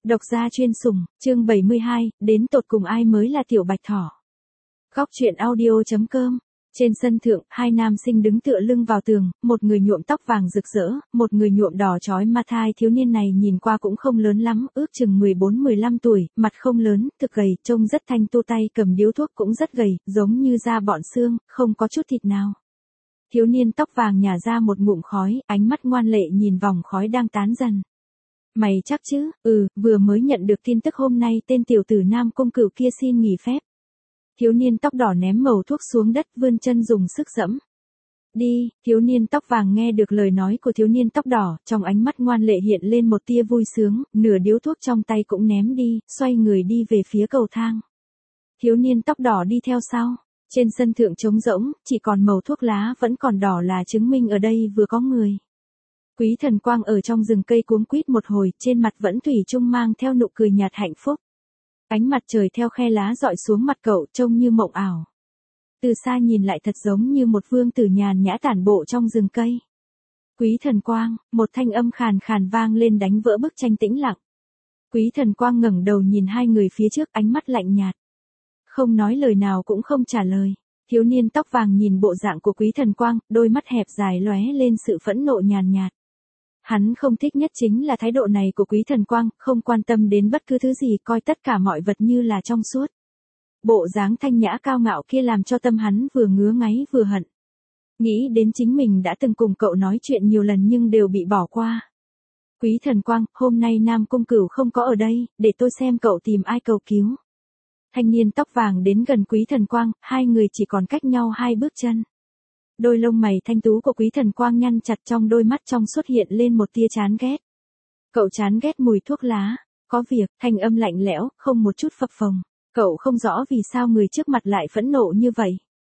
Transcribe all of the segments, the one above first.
Độc gia chuyên sủng, chương 72, đến tột cùng ai mới là tiểu bạch thỏ. Góc truyện audio.com. Trên sân thượng, hai nam sinh đứng tựa lưng vào tường, một người nhuộm tóc vàng rực rỡ, một người nhuộm đỏ chói ma thai. Thiếu niên này nhìn qua cũng không lớn lắm, ước chừng 14-15 tuổi, mặt không lớn, thực gầy, trông rất thanh tu, tay cầm điếu thuốc cũng rất gầy, giống như da bọn xương, không có chút thịt nào. Thiếu niên tóc vàng nhả ra một ngụm khói, ánh mắt ngoan lệ nhìn vòng khói đang tán dần. Mày chắc chứ? Vừa mới nhận được tin tức hôm nay tên tiểu tử Nam Cung Cửu kia xin nghỉ phép. Thiếu niên tóc đỏ ném mẩu thuốc xuống đất, vươn chân dùng sức giẫm. Đi, thiếu niên tóc vàng nghe được lời nói của thiếu niên tóc đỏ, trong ánh mắt ngoan lệ hiện lên một tia vui sướng, nửa điếu thuốc trong tay cũng ném đi, xoay người đi về phía cầu thang. Thiếu niên tóc đỏ đi theo sau. Trên sân thượng trống rỗng, chỉ còn mẩu thuốc lá vẫn còn đỏ là chứng minh ở đây vừa có người. Quý Thần Quang ở trong rừng cây cuống quýt một hồi, trên mặt vẫn thủy chung mang theo nụ cười nhạt hạnh phúc. Ánh mặt trời theo khe lá dọi xuống mặt cậu trông như mộng ảo. Từ xa nhìn lại thật giống như một vương tử nhàn nhã tản bộ trong rừng cây. Quý Thần Quang, một thanh âm khàn khàn vang lên đánh vỡ bức tranh tĩnh lặng. Quý Thần Quang ngẩng đầu nhìn hai người phía trước, ánh mắt lạnh nhạt. Không nói lời nào cũng không trả lời. Thiếu niên tóc vàng nhìn bộ dạng của Quý Thần Quang, đôi mắt hẹp dài lóe lên sự phẫn nộ nhàn nhạt. Hắn không thích nhất chính là thái độ này của Quý Thần Quang, không quan tâm đến bất cứ thứ gì, coi tất cả mọi vật như là trong suốt. Bộ dáng thanh nhã cao ngạo kia làm cho tâm hắn vừa ngứa ngáy vừa hận. Nghĩ đến chính mình đã từng cùng cậu nói chuyện nhiều lần nhưng đều bị bỏ qua. Quý Thần Quang, hôm nay Nam Cung Cửu không có ở đây, để tôi xem cậu tìm ai cầu cứu. Thanh niên tóc vàng đến gần Quý Thần Quang, hai người chỉ còn cách nhau 2 bước chân. Đôi lông mày thanh tú của Quý Thần Quang nhăn chặt, trong đôi mắt trong xuất hiện lên một tia chán ghét. Cậu chán ghét mùi thuốc lá, có việc, thanh âm lạnh lẽo, không một chút phập phồng. Cậu không rõ vì sao người trước mặt lại phẫn nộ như vậy.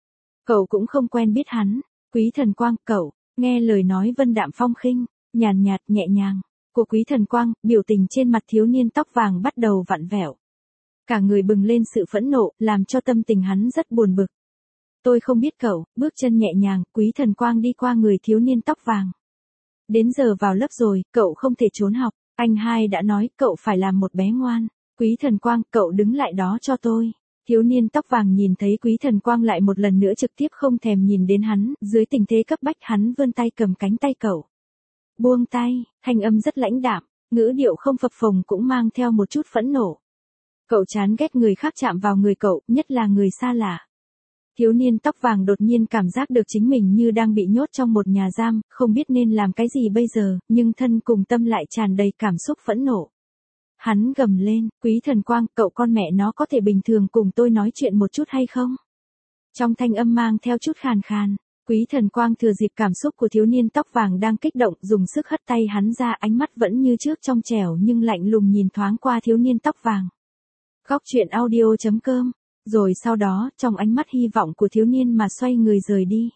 Cậu cũng không quen biết hắn. Quý Thần Quang, cậu, nghe lời nói vân đạm phong khinh, nhàn nhạt nhẹ nhàng của Quý Thần Quang, biểu tình trên mặt thiếu niên tóc vàng bắt đầu vặn vẹo. Cả người bừng lên sự phẫn nộ, làm cho tâm tình hắn rất buồn bực. Tôi không biết cậu, bước chân nhẹ nhàng, Quý Thần Quang đi qua người thiếu niên tóc vàng. Đến giờ vào lớp rồi, cậu không thể trốn học, anh hai đã nói cậu phải làm một bé ngoan. Quý Thần Quang, cậu đứng lại đó cho tôi. Thiếu niên tóc vàng nhìn thấy Quý Thần Quang lại một lần nữa trực tiếp không thèm nhìn đến hắn, dưới tình thế cấp bách hắn vươn tay cầm cánh tay cậu. Buông tay, thanh âm rất lãnh đạm, ngữ điệu không phập phồng cũng mang theo một chút phẫn nộ. Cậu chán ghét người khác chạm vào người cậu, nhất là người xa lạ. Thiếu niên tóc vàng đột nhiên cảm giác được chính mình như đang bị nhốt trong một nhà giam, không biết nên làm cái gì bây giờ, nhưng thân cùng tâm lại tràn đầy cảm xúc phẫn nộ. Hắn gầm lên, Quý Thần Quang, cậu con mẹ nó có thể bình thường cùng tôi nói chuyện một chút hay không? Trong thanh âm mang theo chút khàn khàn, Quý Thần Quang thừa dịp cảm xúc của thiếu niên tóc vàng đang kích động, dùng sức hất tay hắn ra, ánh mắt vẫn như trước trong trẻo nhưng lạnh lùng nhìn thoáng qua thiếu niên tóc vàng. Góc truyện audio.com. Rồi sau đó, trong ánh mắt hy vọng của thiếu niên mà xoay người rời đi.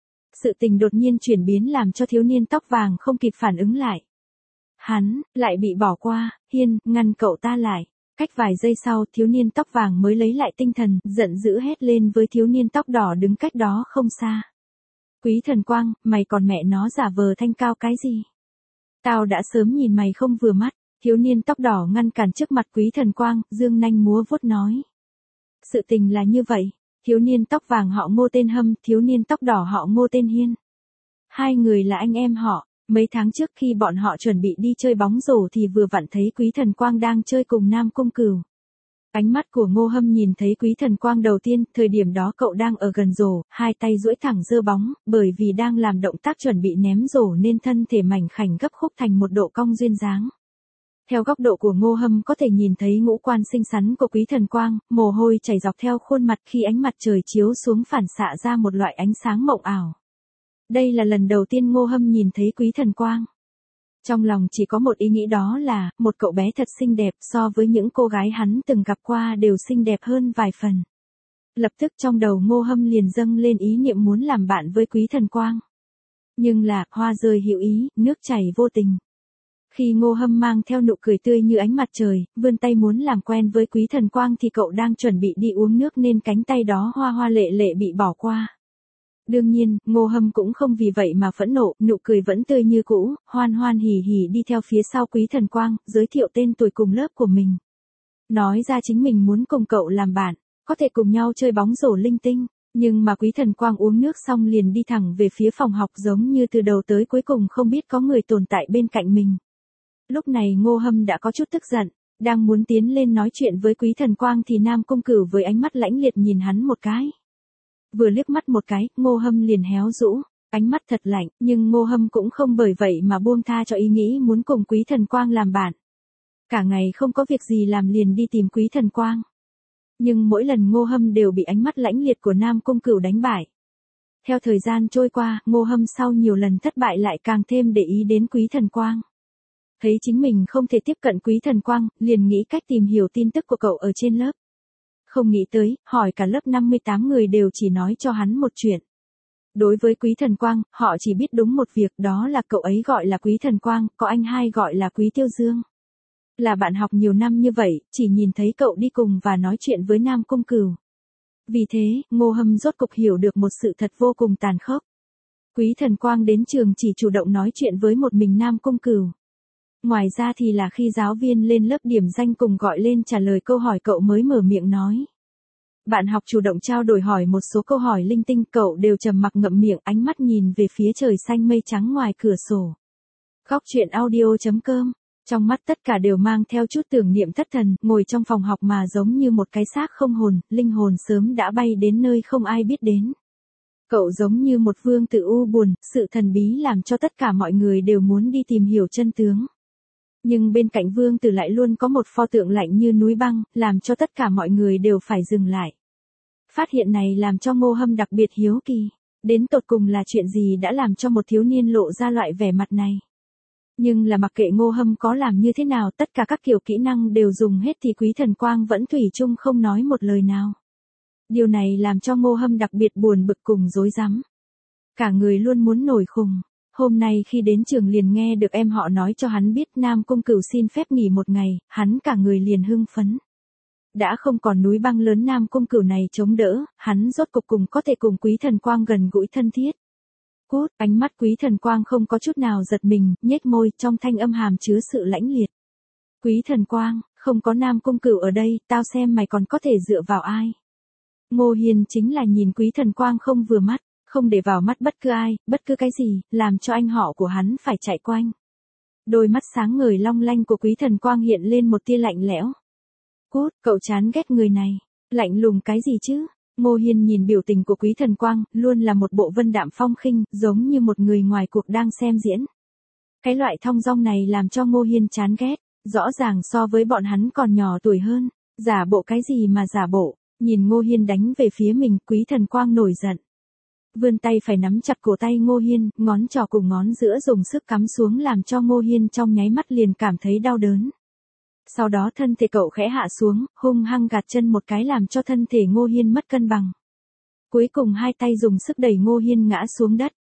Sự tình đột nhiên chuyển biến làm cho thiếu niên tóc vàng không kịp phản ứng lại. Hắn, lại bị bỏ qua, Hiên, ngăn cậu ta lại. Cách vài giây sau, thiếu niên tóc vàng mới lấy lại tinh thần, giận dữ hét lên với thiếu niên tóc đỏ đứng cách đó không xa. Quý Thần Quang, mày còn mẹ nó giả vờ thanh cao cái gì? Tao đã sớm nhìn mày không vừa mắt. Thiếu niên tóc đỏ ngăn cản trước mặt Quý Thần Quang, dương nanh múa vuốt nói. Sự tình là như vậy, thiếu niên tóc vàng họ Ngô tên Hâm, thiếu niên tóc đỏ họ Ngô tên Hiên. Hai người là anh em họ, mấy tháng trước khi bọn họ chuẩn bị đi chơi bóng rổ thì vừa vặn thấy Quý Thần Quang đang chơi cùng Nam Cung Cửu. Ánh mắt của Ngô Hâm nhìn thấy Quý Thần Quang đầu tiên, thời điểm đó cậu đang ở gần rổ, hai tay duỗi thẳng giơ bóng, bởi vì đang làm động tác chuẩn bị ném rổ nên thân thể mảnh khảnh gấp khúc thành một độ cong duyên dáng. Theo góc độ của Ngô Hâm có thể nhìn thấy ngũ quan xinh xắn của Quý Thần Quang, mồ hôi chảy dọc theo khuôn mặt khi ánh mặt trời chiếu xuống phản xạ ra một loại ánh sáng mộng ảo. Đây là lần đầu tiên Ngô Hâm nhìn thấy Quý Thần Quang. Trong lòng chỉ có một ý nghĩ, đó là, một cậu bé thật xinh đẹp, so với những cô gái hắn từng gặp qua đều xinh đẹp hơn vài phần. Lập tức trong đầu Ngô Hâm liền dâng lên ý niệm muốn làm bạn với Quý Thần Quang. Nhưng là, hoa rơi hữu ý, nước chảy vô tình. Khi Ngô Hâm mang theo nụ cười tươi như ánh mặt trời, vươn tay muốn làm quen với Quý Thần Quang thì cậu đang chuẩn bị đi uống nước nên cánh tay đó hoa hoa lệ lệ bị bỏ qua. Đương nhiên, Ngô Hâm cũng không vì vậy mà phẫn nộ, nụ cười vẫn tươi như cũ, hoan hoan hỉ hỉ đi theo phía sau Quý Thần Quang, giới thiệu tên tuổi cùng lớp của mình. Nói ra chính mình muốn cùng cậu làm bạn, có thể cùng nhau chơi bóng rổ linh tinh, nhưng mà Quý Thần Quang uống nước xong liền đi thẳng về phía phòng học giống như từ đầu tới cuối cùng không biết có người tồn tại bên cạnh mình. Lúc này Ngô Hâm đã có chút tức giận, đang muốn tiến lên nói chuyện với Quý Thần Quang thì Nam Cung Cửu với ánh mắt lãnh liệt nhìn hắn một cái. Vừa liếc mắt một cái, Ngô Hâm liền héo rũ, ánh mắt thật lạnh, nhưng Ngô Hâm cũng không bởi vậy mà buông tha cho ý nghĩ muốn cùng Quý Thần Quang làm bạn. Cả ngày không có việc gì làm liền đi tìm Quý Thần Quang. Nhưng mỗi lần Ngô Hâm đều bị ánh mắt lãnh liệt của Nam Cung Cửu đánh bại. Theo thời gian trôi qua, Ngô Hâm sau nhiều lần thất bại lại càng thêm để ý đến Quý Thần Quang. Thấy chính mình không thể tiếp cận Quý Thần Quang, liền nghĩ cách tìm hiểu tin tức của cậu ở trên lớp. Không nghĩ tới, hỏi cả lớp 58 người đều chỉ nói cho hắn một chuyện. Đối với Quý Thần Quang, họ chỉ biết đúng một việc, đó là cậu ấy gọi là Quý Thần Quang, có anh hai gọi là Quý Tiêu Dương. Là bạn học nhiều năm như vậy, chỉ nhìn thấy cậu đi cùng và nói chuyện với Nam Cung Cửu. Vì thế, Ngô Hâm rốt cục hiểu được một sự thật vô cùng tàn khốc. Quý Thần Quang đến trường chỉ chủ động nói chuyện với một mình Nam Cung Cửu. Ngoài ra thì là khi giáo viên lên lớp điểm danh cùng gọi lên trả lời câu hỏi cậu mới mở miệng nói. Bạn học chủ động trao đổi hỏi một số câu hỏi linh tinh, cậu đều trầm mặc ngậm miệng, ánh mắt nhìn về phía trời xanh mây trắng ngoài cửa sổ. Góc truyện audio.com. Trong mắt tất cả đều mang theo chút tưởng niệm thất thần, ngồi trong phòng học mà giống như một cái xác không hồn, linh hồn sớm đã bay đến nơi không ai biết đến. Cậu giống như một vương tử u buồn, sự thần bí làm cho tất cả mọi người đều muốn đi tìm hiểu chân tướng. Nhưng bên cạnh vương tử lại luôn có một pho tượng lạnh như núi băng, làm cho tất cả mọi người đều phải dừng lại. Phát hiện này làm cho Ngô Hâm đặc biệt hiếu kỳ. Đến tột cùng là chuyện gì đã làm cho một thiếu niên lộ ra loại vẻ mặt này. Nhưng là mặc kệ Ngô Hâm có làm như thế nào, tất cả các kiểu kỹ năng đều dùng hết thì Quý Thần Quang vẫn thủy chung không nói một lời nào. Điều này làm cho Ngô Hâm đặc biệt buồn bực cùng rối rắm. Cả người luôn muốn nổi khùng. Hôm nay khi đến trường liền nghe được em họ nói cho hắn biết Nam Cung Cửu xin phép nghỉ một ngày, hắn cả người liền hưng phấn. Đã không còn núi băng lớn Nam Cung Cửu này chống đỡ, hắn rốt cục cùng có thể cùng Quý Thần Quang gần gũi thân thiết. Cút, ánh mắt Quý Thần Quang không có chút nào giật mình, nhếch môi, trong thanh âm hàm chứa sự lãnh liệt. Quý Thần Quang, không có Nam Cung Cửu ở đây, tao xem mày còn có thể dựa vào ai. Ngô Hiên chính là nhìn Quý Thần Quang không vừa mắt, không để vào mắt bất cứ ai, bất cứ cái gì, làm cho anh họ của hắn phải chạy quanh. Đôi mắt sáng ngời long lanh của Quý Thần Quang hiện lên một tia lạnh lẽo. Cút, cậu chán ghét người này, lạnh lùng cái gì chứ? Ngô Hiên nhìn biểu tình của Quý Thần Quang, luôn là một bộ vân đạm phong khinh, giống như một người ngoài cuộc đang xem diễn. Cái loại thong dong này làm cho Ngô Hiên chán ghét, rõ ràng so với bọn hắn còn nhỏ tuổi hơn, giả bộ cái gì mà giả bộ, nhìn Ngô Hiên đánh về phía mình, Quý Thần Quang nổi giận. Vươn tay phải nắm chặt cổ tay Ngô Hiên, ngón trỏ cùng ngón giữa dùng sức cắm xuống làm cho Ngô Hiên trong nháy mắt liền cảm thấy đau đớn. Sau đó thân thể cậu khẽ hạ xuống, hung hăng gạt chân một cái làm cho thân thể Ngô Hiên mất cân bằng. Cuối cùng hai tay dùng sức đẩy Ngô Hiên ngã xuống đất.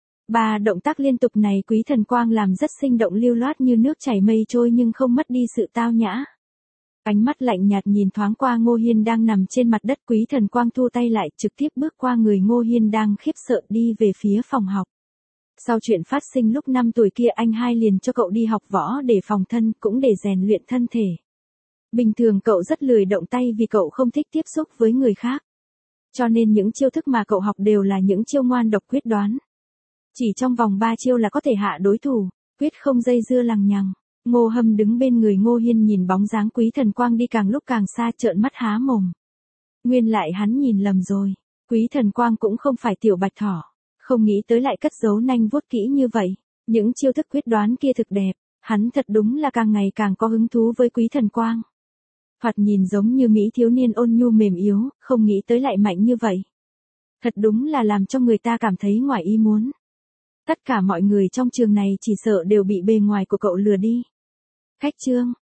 Ba động tác liên tục này Quý Thần Quang làm rất sinh động lưu loát như nước chảy mây trôi nhưng không mất đi sự tao nhã. Ánh mắt lạnh nhạt nhìn thoáng qua Ngô Hiên đang nằm trên mặt đất, Quý Thần Quang thu tay lại trực tiếp bước qua người Ngô Hiên đang khiếp sợ đi về phía phòng học. Sau chuyện phát sinh lúc 5 tuổi kia anh hai liền cho cậu đi học võ để phòng thân cũng để rèn luyện thân thể. Bình thường cậu rất lười động tay vì cậu không thích tiếp xúc với người khác. Cho nên những chiêu thức mà cậu học đều là những chiêu ngoan độc quyết đoán. Chỉ trong vòng 3 chiêu là có thể hạ đối thủ, quyết không dây dưa lằng nhằng. Ngô Hâm đứng bên người Ngô Hiên nhìn bóng dáng Quý Thần Quang đi càng lúc càng xa trợn mắt há mồm. Nguyên lại hắn nhìn lầm rồi. Quý Thần Quang cũng không phải tiểu bạch thỏ. Không nghĩ tới lại cất giấu nanh vuốt kỹ như vậy. Những chiêu thức quyết đoán kia thực đẹp. Hắn thật đúng là càng ngày càng có hứng thú với Quý Thần Quang. Thoạt nhìn giống như mỹ thiếu niên ôn nhu mềm yếu, không nghĩ tới lại mạnh như vậy. Thật đúng là làm cho người ta cảm thấy ngoài ý muốn. Tất cả mọi người trong trường này chỉ sợ đều bị bề ngoài của cậu lừa đi. Khách chương